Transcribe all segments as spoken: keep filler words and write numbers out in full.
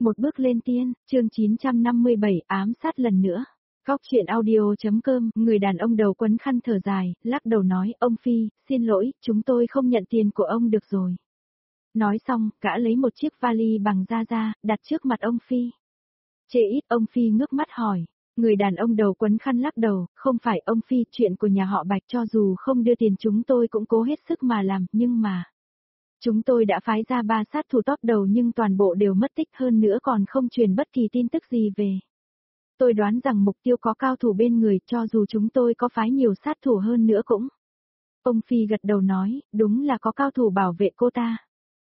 Một bước lên tiên, chương chín trăm năm mươi bảy ám sát lần nữa. Góc chuyện audio.com, người đàn ông đầu quấn khăn thở dài, lắc đầu nói, ông Phi, xin lỗi, chúng tôi không nhận tiền của ông được rồi. Nói xong, gã lấy một chiếc vali bằng da da, đặt trước mặt ông Phi. Chê ít, ông Phi ngước mắt hỏi. Người đàn ông đầu quấn khăn lắc đầu, không phải ông Phi, chuyện của nhà họ Bạch cho dù không đưa tiền chúng tôi cũng cố hết sức mà làm, nhưng mà... Chúng tôi đã phái ra ba sát thủ top đầu nhưng toàn bộ đều mất tích, hơn nữa còn không truyền bất kỳ tin tức gì về. Tôi đoán rằng mục tiêu có cao thủ bên người, cho dù chúng tôi có phái nhiều sát thủ hơn nữa cũng. Ông Phi gật đầu nói, đúng là có cao thủ bảo vệ cô ta.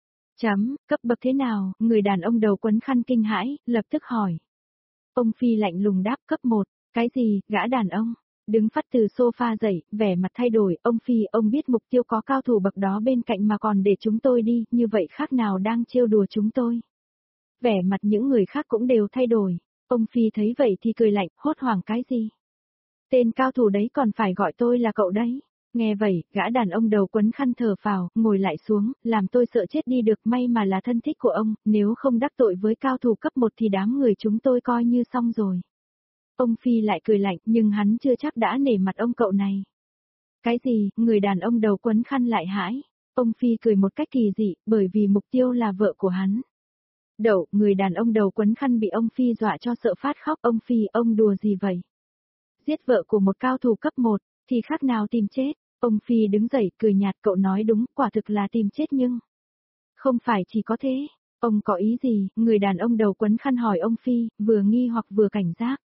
Chấm, cấp bậc thế nào, người đàn ông đầu quấn khăn kinh hãi, lập tức hỏi. Ông Phi lạnh lùng đáp, cấp một, cái gì, gã đàn ông. Đứng phát từ sofa dậy, vẻ mặt thay đổi, ông Phi, ông biết mục tiêu có cao thủ bậc đó bên cạnh mà còn để chúng tôi đi, như vậy khác nào đang trêu đùa chúng tôi. Vẻ mặt những người khác cũng đều thay đổi, ông Phi thấy vậy thì cười lạnh, hốt hoảng cái gì? Tên cao thủ đấy còn phải gọi tôi là cậu đấy. Nghe vậy, gã đàn ông đầu quấn khăn thở phào, ngồi lại xuống, làm tôi sợ chết đi được, may mà là thân thích của ông, nếu không đắc tội với cao thủ cấp một thì đám người chúng tôi coi như xong rồi. Ông Phi lại cười lạnh, nhưng hắn chưa chắc đã nể mặt ông cậu này. Cái gì, người đàn ông đầu quấn khăn lại hãi. Ông Phi cười một cách kỳ dị, bởi vì mục tiêu là vợ của hắn. Đậu, người đàn ông đầu quấn khăn bị ông Phi dọa cho sợ phát khóc. Ông Phi, ông đùa gì vậy? Giết vợ của một cao thủ cấp một, thì khác nào tìm chết. Ông Phi đứng dậy, cười nhạt, cậu nói đúng, quả thực là tìm chết nhưng... Không phải chỉ có thế. Ông có ý gì? Người đàn ông đầu quấn khăn hỏi ông Phi, vừa nghi hoặc vừa cảnh giác.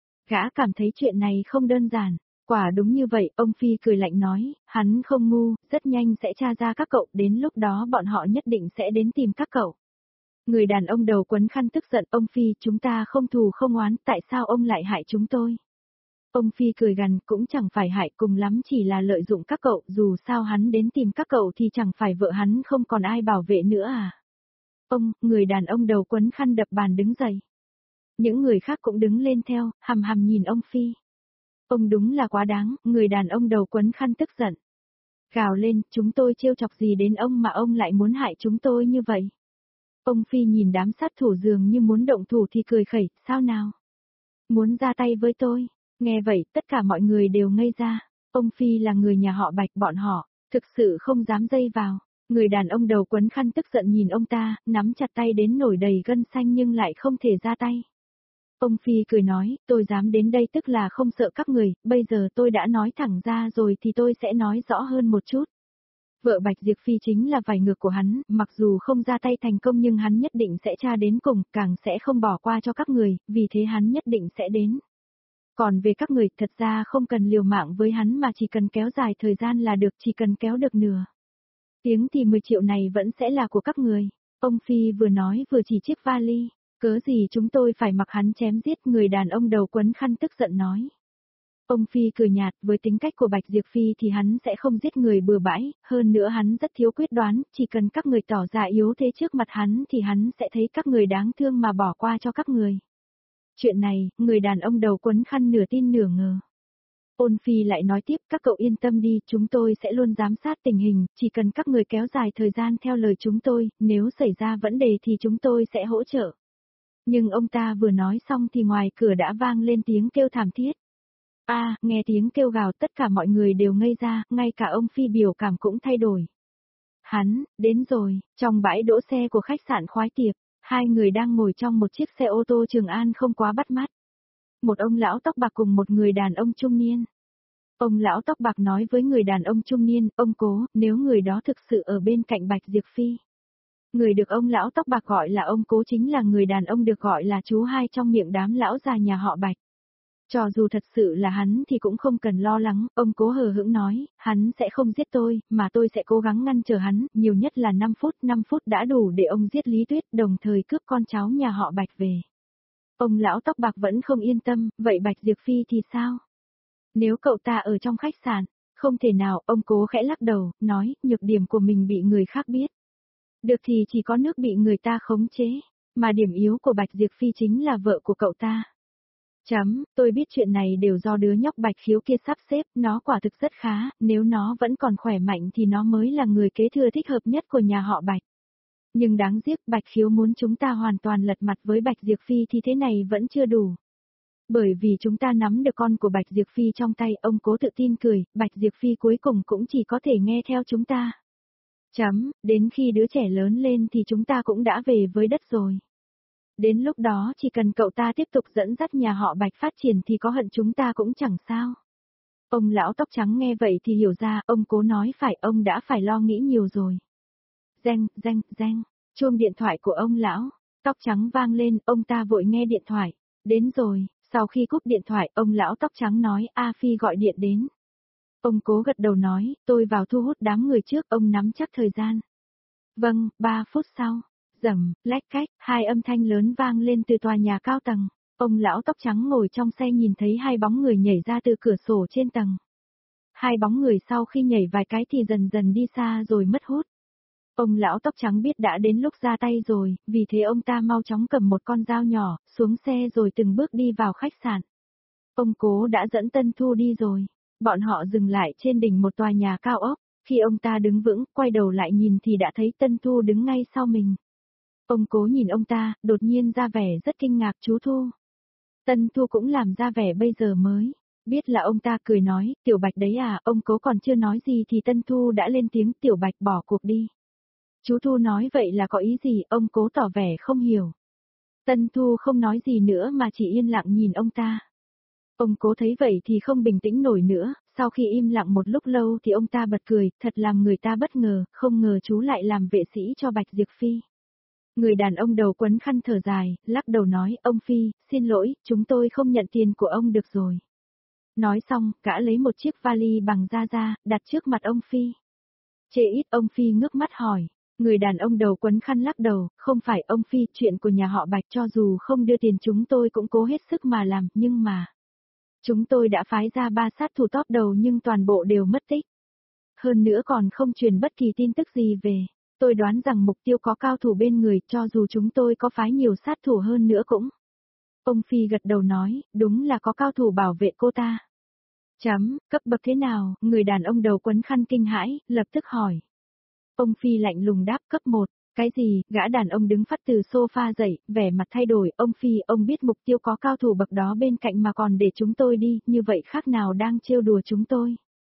Gã cảm thấy chuyện này không đơn giản. Quả đúng như vậy, ông Phi cười lạnh nói, hắn không ngu, rất nhanh sẽ tra ra các cậu, đến lúc đó bọn họ nhất định sẽ đến tìm các cậu. Người đàn ông đầu quấn khăn tức giận, ông Phi, chúng ta không thù không oán, tại sao ông lại hại chúng tôi? Ông Phi cười gằn, cũng chẳng phải hại, cùng lắm chỉ là lợi dụng các cậu, dù sao hắn đến tìm các cậu thì chẳng phải vợ hắn không còn ai bảo vệ nữa à? Ông, người đàn ông đầu quấn khăn đập bàn đứng dậy. Những người khác cũng đứng lên theo, hằm hằm nhìn ông Phi. Ông đúng là quá đáng, người đàn ông đầu quấn khăn tức giận. Gào lên, chúng tôi trêu chọc gì đến ông mà ông lại muốn hại chúng tôi như vậy? Ông Phi nhìn đám sát thủ dường như muốn động thủ thì cười khẩy, sao nào? Muốn ra tay với tôi? Nghe vậy, tất cả mọi người đều ngây ra. Ông Phi là người nhà họ Bạch, bọn họ, thực sự không dám dây vào. Người đàn ông đầu quấn khăn tức giận nhìn ông ta, nắm chặt tay đến nổi đầy gân xanh nhưng lại không thể ra tay. Ông Phi cười nói, tôi dám đến đây tức là không sợ các người, bây giờ tôi đã nói thẳng ra rồi thì tôi sẽ nói rõ hơn một chút. Vợ Bạch Diệp Phi chính là vải ngược của hắn, mặc dù không ra tay thành công nhưng hắn nhất định sẽ tra đến cùng, càng sẽ không bỏ qua cho các người, vì thế hắn nhất định sẽ đến. Còn về các người, thật ra không cần liều mạng với hắn mà chỉ cần kéo dài thời gian là được, chỉ cần kéo được nửa tiếng thì mười triệu này vẫn sẽ là của các người. Ông Phi vừa nói vừa chỉ chiếc vali. Cớ gì chúng tôi phải mặc hắn chém giết, người đàn ông đầu quấn khăn tức giận nói. Ông Phi cười nhạt, với tính cách của Bạch Diệp Phi thì hắn sẽ không giết người bừa bãi, hơn nữa hắn rất thiếu quyết đoán, chỉ cần các người tỏ ra yếu thế trước mặt hắn thì hắn sẽ thấy các người đáng thương mà bỏ qua cho các người. Chuyện này, người đàn ông đầu quấn khăn nửa tin nửa ngờ. Ôn Phi lại nói tiếp, các cậu yên tâm đi, chúng tôi sẽ luôn giám sát tình hình, chỉ cần các người kéo dài thời gian theo lời chúng tôi, nếu xảy ra vấn đề thì chúng tôi sẽ hỗ trợ. Nhưng ông ta vừa nói xong thì ngoài cửa đã vang lên tiếng kêu thảm thiết. A, à, nghe tiếng kêu gào tất cả mọi người đều ngây ra, ngay cả ông Phi biểu cảm cũng thay đổi. Hắn, đến rồi, trong bãi đỗ xe của khách sạn Khoái Tiệp, hai người đang ngồi trong một chiếc xe ô tô Trường An không quá bắt mắt. Một ông lão tóc bạc cùng một người đàn ông trung niên. Ông lão tóc bạc nói với người đàn ông trung niên, ông cố, nếu người đó thực sự ở bên cạnh Bạch Diệp Phi. Người được ông lão tóc bạc gọi là ông cố chính là người đàn ông được gọi là chú hai trong miệng đám lão già nhà họ Bạch. Cho dù thật sự là hắn thì cũng không cần lo lắng, ông cố hờ hững nói, hắn sẽ không giết tôi, mà tôi sẽ cố gắng ngăn trở hắn, nhiều nhất là năm phút, năm phút đã đủ để ông giết Lý Tuyết, đồng thời cướp con cháu nhà họ Bạch về. Ông lão tóc bạc vẫn không yên tâm, vậy Bạch Diệp Phi thì sao? Nếu cậu ta ở trong khách sạn, không thể nào, ông cố khẽ lắc đầu, nói, nhược điểm của mình bị người khác biết. Được thì chỉ có nước bị người ta khống chế, mà điểm yếu của Bạch Diệp Phi chính là vợ của cậu ta. Chấm, tôi biết chuyện này đều do đứa nhóc Bạch Khiếu kia sắp xếp, nó quả thực rất khá, nếu nó vẫn còn khỏe mạnh thì nó mới là người kế thừa thích hợp nhất của nhà họ Bạch. Nhưng đáng tiếc Bạch Khiếu muốn chúng ta hoàn toàn lật mặt với Bạch Diệp Phi thì thế này vẫn chưa đủ. Bởi vì chúng ta nắm được con của Bạch Diệp Phi trong tay, ông Cố tự tin cười, Bạch Diệp Phi cuối cùng cũng chỉ có thể nghe theo chúng ta. Chấm, đến khi đứa trẻ lớn lên thì chúng ta cũng đã về với đất rồi. Đến lúc đó chỉ cần cậu ta tiếp tục dẫn dắt nhà họ Bạch phát triển thì có hận chúng ta cũng chẳng sao. Ông lão tóc trắng nghe vậy thì hiểu ra, ông Cố nói phải, ông đã phải lo nghĩ nhiều rồi. Reng, reng, reng, chuông điện thoại của ông lão tóc trắng vang lên, ông ta vội nghe điện thoại. Đến rồi, sau khi cúp điện thoại, ông lão tóc trắng nói, A Phi gọi điện đến. Ông Cố gật đầu nói, tôi vào thu hút đám người trước, ông nắm chắc thời gian. Vâng, ba phút sau, rầm, lách cách, hai âm thanh lớn vang lên từ tòa nhà cao tầng. Ông lão tóc trắng ngồi trong xe nhìn thấy hai bóng người nhảy ra từ cửa sổ trên tầng. Hai bóng người sau khi nhảy vài cái thì dần dần đi xa rồi mất hút. Ông lão tóc trắng biết đã đến lúc ra tay rồi, vì thế ông ta mau chóng cầm một con dao nhỏ, xuống xe rồi từng bước đi vào khách sạn. Ông Cố đã dẫn Tân Thu đi rồi. Bọn họ dừng lại trên đỉnh một tòa nhà cao ốc. Khi ông ta đứng vững, quay đầu lại nhìn thì đã thấy Tân Thu đứng ngay sau mình. Ông Cố nhìn ông ta, đột nhiên ra vẻ rất kinh ngạc, chú Thu. Tân Thu cũng làm ra vẻ bây giờ mới. Biết là ông ta cười nói, Tiểu Bạch đấy à, ông Cố còn chưa nói gì thì Tân Thu đã lên tiếng, Tiểu Bạch bỏ cuộc đi. Chú Thu nói vậy là có ý gì, ông Cố tỏ vẻ không hiểu. Tân Thu không nói gì nữa mà chỉ yên lặng nhìn ông ta. Ông Cố thấy vậy thì không bình tĩnh nổi nữa, sau khi im lặng một lúc lâu thì ông ta bật cười, thật làm người ta bất ngờ, không ngờ chú lại làm vệ sĩ cho Bạch Diệp Phi. Người đàn ông đầu quấn khăn thở dài, lắc đầu nói, ông Phi, xin lỗi, chúng tôi không nhận tiền của ông được rồi. Nói xong, gã lấy một chiếc vali bằng da da, đặt trước mặt ông Phi. Chê ít, ông Phi ngước mắt hỏi. Người đàn ông đầu quấn khăn lắc đầu, không phải ông Phi, chuyện của nhà họ Bạch cho dù không đưa tiền chúng tôi cũng cố hết sức mà làm, nhưng mà... Chúng tôi đã phái ra ba sát thủ top đầu nhưng toàn bộ đều mất tích. Hơn nữa còn không truyền bất kỳ tin tức gì về. Tôi đoán rằng mục tiêu có cao thủ bên người, cho dù chúng tôi có phái nhiều sát thủ hơn nữa cũng. Ông Phi gật đầu nói, đúng là có cao thủ bảo vệ cô ta. Chấm, cấp bậc thế nào, người đàn ông đầu quấn khăn kinh hãi, lập tức hỏi. Ông Phi lạnh lùng đáp, cấp một. Cái gì, gã đàn ông đứng phát từ sofa dậy, vẻ mặt thay đổi, ông Phi, ông biết mục tiêu có cao thủ bậc đó bên cạnh mà còn để chúng tôi đi, như vậy khác nào đang trêu đùa chúng tôi.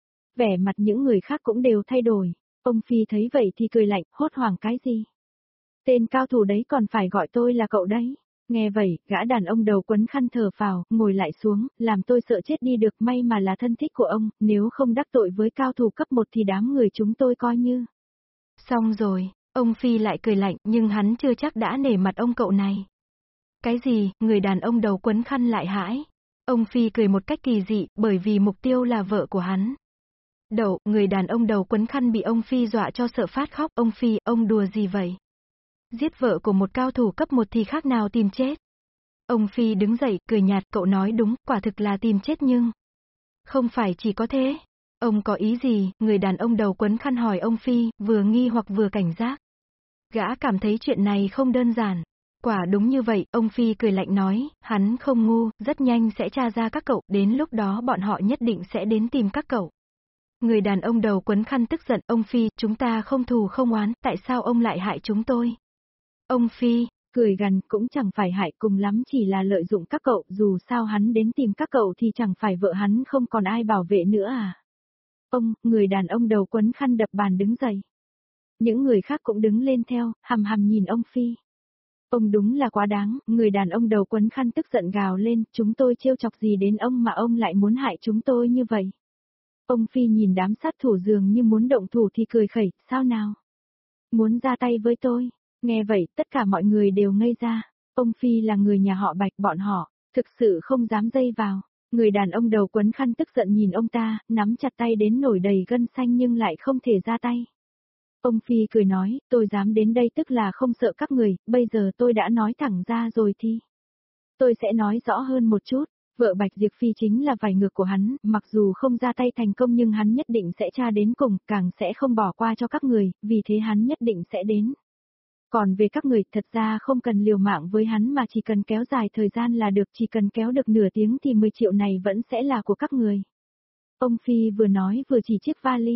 Vẻ mặt những người khác cũng đều thay đổi, ông Phi thấy vậy thì cười lạnh, hốt hoảng cái gì. Tên cao thủ đấy còn phải gọi tôi là cậu đấy. Nghe vậy, gã đàn ông đầu quấn khăn thở phào, ngồi lại xuống, làm tôi sợ chết đi được, may mà là thân thích của ông, nếu không đắc tội với cao thủ cấp một thì đám người chúng tôi coi như. Xong rồi. Ông Phi lại cười lạnh, nhưng hắn chưa chắc đã nể mặt ông cậu này. Cái gì, người đàn ông đầu quấn khăn lại hãi. Ông Phi cười một cách kỳ dị, bởi vì mục tiêu là vợ của hắn. Đậu, người đàn ông đầu quấn khăn bị ông Phi dọa cho sợ phát khóc. Ông Phi, ông đùa gì vậy? Giết vợ của một cao thủ cấp một thì khác nào tìm chết. Ông Phi đứng dậy, cười nhạt, cậu nói đúng, quả thực là tìm chết nhưng... Không phải chỉ có thế. Ông có ý gì? Người đàn ông đầu quấn khăn hỏi ông Phi, vừa nghi hoặc vừa cảnh giác. Gã cảm thấy chuyện này không đơn giản. Quả đúng như vậy, ông Phi cười lạnh nói, hắn không ngu, rất nhanh sẽ tra ra các cậu, đến lúc đó bọn họ nhất định sẽ đến tìm các cậu. Người đàn ông đầu quấn khăn tức giận, ông Phi, chúng ta không thù không oán, tại sao ông lại hại chúng tôi? Ông Phi, cười gằn, cũng chẳng phải hại, cùng lắm chỉ là lợi dụng các cậu, dù sao hắn đến tìm các cậu thì chẳng phải vợ hắn không còn ai bảo vệ nữa à? Ông, người đàn ông đầu quấn khăn đập bàn đứng dậy. Những người khác cũng đứng lên theo, hằm hằm nhìn ông Phi. Ông đúng là quá đáng, người đàn ông đầu quấn khăn tức giận gào lên, chúng tôi trêu chọc gì đến ông mà ông lại muốn hại chúng tôi như vậy. Ông Phi nhìn đám sát thủ dường như muốn động thủ thì cười khẩy, sao nào? Muốn ra tay với tôi? Nghe vậy, tất cả mọi người đều ngây ra. Ông Phi là người nhà họ Bạch, bọn họ, thực sự không dám dây vào. Người đàn ông đầu quấn khăn tức giận nhìn ông ta, nắm chặt tay đến nổi đầy gân xanh nhưng lại không thể ra tay. Ông Phi cười nói, tôi dám đến đây tức là không sợ các người, bây giờ tôi đã nói thẳng ra rồi thì. Tôi sẽ nói rõ hơn một chút, vợ Bạch Diệp Phi chính là vải ngược của hắn, mặc dù không ra tay thành công nhưng hắn nhất định sẽ tra đến cùng, càng sẽ không bỏ qua cho các người, vì thế hắn nhất định sẽ đến. Còn về các người, thật ra không cần liều mạng với hắn mà chỉ cần kéo dài thời gian là được, chỉ cần kéo được nửa tiếng thì mười triệu này vẫn sẽ là của các người. Ông Phi vừa nói vừa chỉ chiếc vali.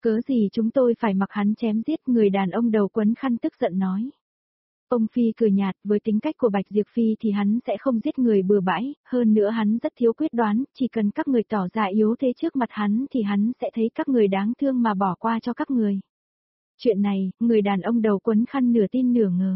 Cớ gì chúng tôi phải mặc hắn chém giết, người đàn ông đầu quấn khăn tức giận nói. Ông Phi cười nhạt, với tính cách của Bạch Diệp Phi thì hắn sẽ không giết người bừa bãi, hơn nữa hắn rất thiếu quyết đoán, chỉ cần các người tỏ ra yếu thế trước mặt hắn thì hắn sẽ thấy các người đáng thương mà bỏ qua cho các người. Chuyện này, người đàn ông đầu quấn khăn nửa tin nửa ngờ.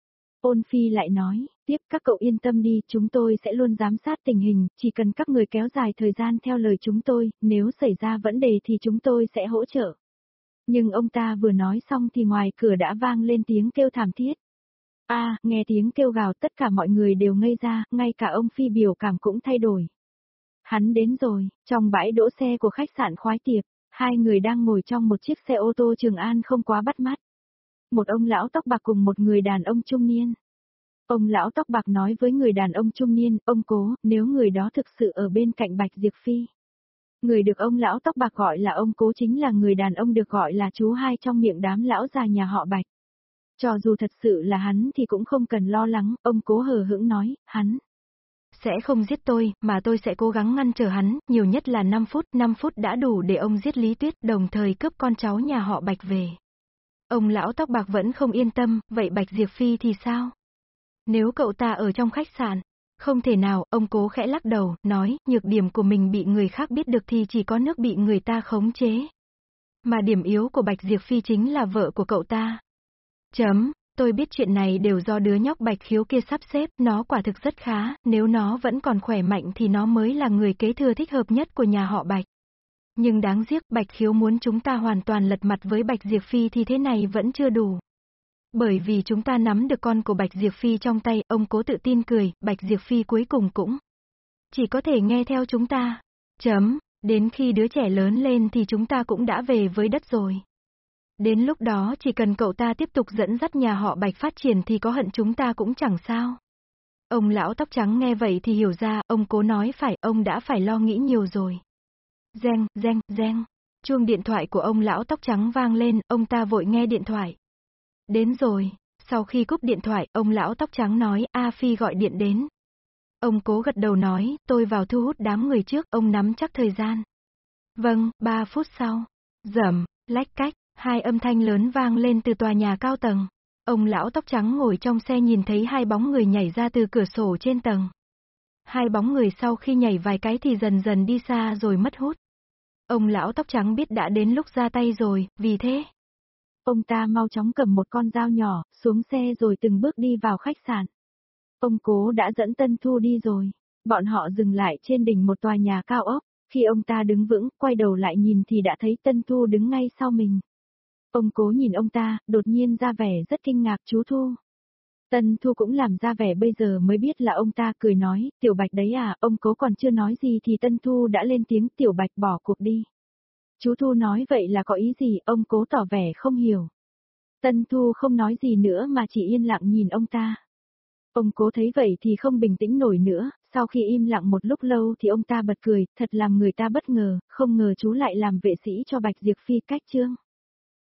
Ôn Phi lại nói, tiếp các cậu yên tâm đi, chúng tôi sẽ luôn giám sát tình hình, chỉ cần các người kéo dài thời gian theo lời chúng tôi, nếu xảy ra vấn đề thì chúng tôi sẽ hỗ trợ. Nhưng ông ta vừa nói xong thì ngoài cửa đã vang lên tiếng kêu thảm thiết. A, à, nghe tiếng kêu gào tất cả mọi người đều ngây ra, ngay cả ông Phi biểu cảm cũng thay đổi. Hắn đến rồi, trong bãi đỗ xe của khách sạn Khoái Tiệp, hai người đang ngồi trong một chiếc xe ô tô Trường An không quá bắt mắt. Một ông lão tóc bạc cùng một người đàn ông trung niên. Ông lão tóc bạc nói với người đàn ông trung niên, ông Cố, nếu người đó thực sự ở bên cạnh Bạch Diệp Phi. Người được ông lão tóc bạc gọi là ông Cố chính là người đàn ông được gọi là chú hai trong miệng đám lão già nhà họ Bạch. Cho dù thật sự là hắn thì cũng không cần lo lắng, ông Cố hờ hững nói, hắn sẽ không giết tôi, mà tôi sẽ cố gắng ngăn trở hắn, nhiều nhất là năm phút, năm phút đã đủ để ông giết Lý Tuyết, đồng thời cướp con cháu nhà họ Bạch về. Ông lão tóc bạc vẫn không yên tâm, vậy Bạch Diệp Phi thì sao? Nếu cậu ta ở trong khách sạn, không thể nào, ông Cố khẽ lắc đầu, nói, nhược điểm của mình bị người khác biết được thì chỉ có nước bị người ta khống chế. Mà điểm yếu của Bạch Diệp Phi chính là vợ của cậu ta. Chấm, tôi biết chuyện này đều do đứa nhóc Bạch Khiếu kia sắp xếp, nó quả thực rất khá, nếu nó vẫn còn khỏe mạnh thì nó mới là người kế thừa thích hợp nhất của nhà họ Bạch. Nhưng đáng tiếc Bạch Khiếu muốn chúng ta hoàn toàn lật mặt với Bạch Diệp Phi thì thế này vẫn chưa đủ. Bởi vì chúng ta nắm được con của Bạch Diệp Phi trong tay, ông Cố tự tin cười, Bạch Diệp Phi cuối cùng cũng chỉ có thể nghe theo chúng ta. Chấm, đến khi đứa trẻ lớn lên thì chúng ta cũng đã về với đất rồi. Đến lúc đó chỉ cần cậu ta tiếp tục dẫn dắt nhà họ Bạch phát triển thì có hận chúng ta cũng chẳng sao. Ông lão tóc trắng nghe vậy thì hiểu ra, ông Cố nói phải, ông đã phải lo nghĩ nhiều rồi. Reng, reng, reng. Chuông điện thoại của ông lão tóc trắng vang lên, ông ta vội nghe điện thoại. Đến rồi, sau khi cúp điện thoại, ông lão tóc trắng nói, A Phi gọi điện đến. Ông Cố gật đầu nói, tôi vào thu hút đám người trước, ông nắm chắc thời gian. Vâng, ba phút sau. Dầm, lách cách, hai âm thanh lớn vang lên từ tòa nhà cao tầng. Ông lão tóc trắng ngồi trong xe nhìn thấy hai bóng người nhảy ra từ cửa sổ trên tầng. Hai bóng người sau khi nhảy vài cái thì dần dần đi xa rồi mất hút. Ông lão tóc trắng biết đã đến lúc ra tay rồi, vì thế ông ta mau chóng cầm một con dao nhỏ, xuống xe rồi từng bước đi vào khách sạn. Ông Cố đã dẫn Tân Thu đi rồi. Bọn họ dừng lại trên đỉnh một tòa nhà cao ốc. Khi ông ta đứng vững, quay đầu lại nhìn thì đã thấy Tân Thu đứng ngay sau mình. Ông Cố nhìn ông ta, đột nhiên ra vẻ rất kinh ngạc, chú Thu. Tân Thu cũng làm ra vẻ bây giờ mới biết là ông ta, cười nói, Tiểu Bạch đấy à, ông Cố còn chưa nói gì thì Tân Thu đã lên tiếng, Tiểu Bạch bỏ cuộc đi. Chú Thu nói vậy là có ý gì, ông Cố tỏ vẻ không hiểu. Tân Thu không nói gì nữa mà chỉ yên lặng nhìn ông ta. Ông Cố thấy vậy thì không bình tĩnh nổi nữa, sau khi im lặng một lúc lâu thì ông ta bật cười, thật làm người ta bất ngờ, không ngờ chú lại làm vệ sĩ cho Bạch Diệp Phi cách chương.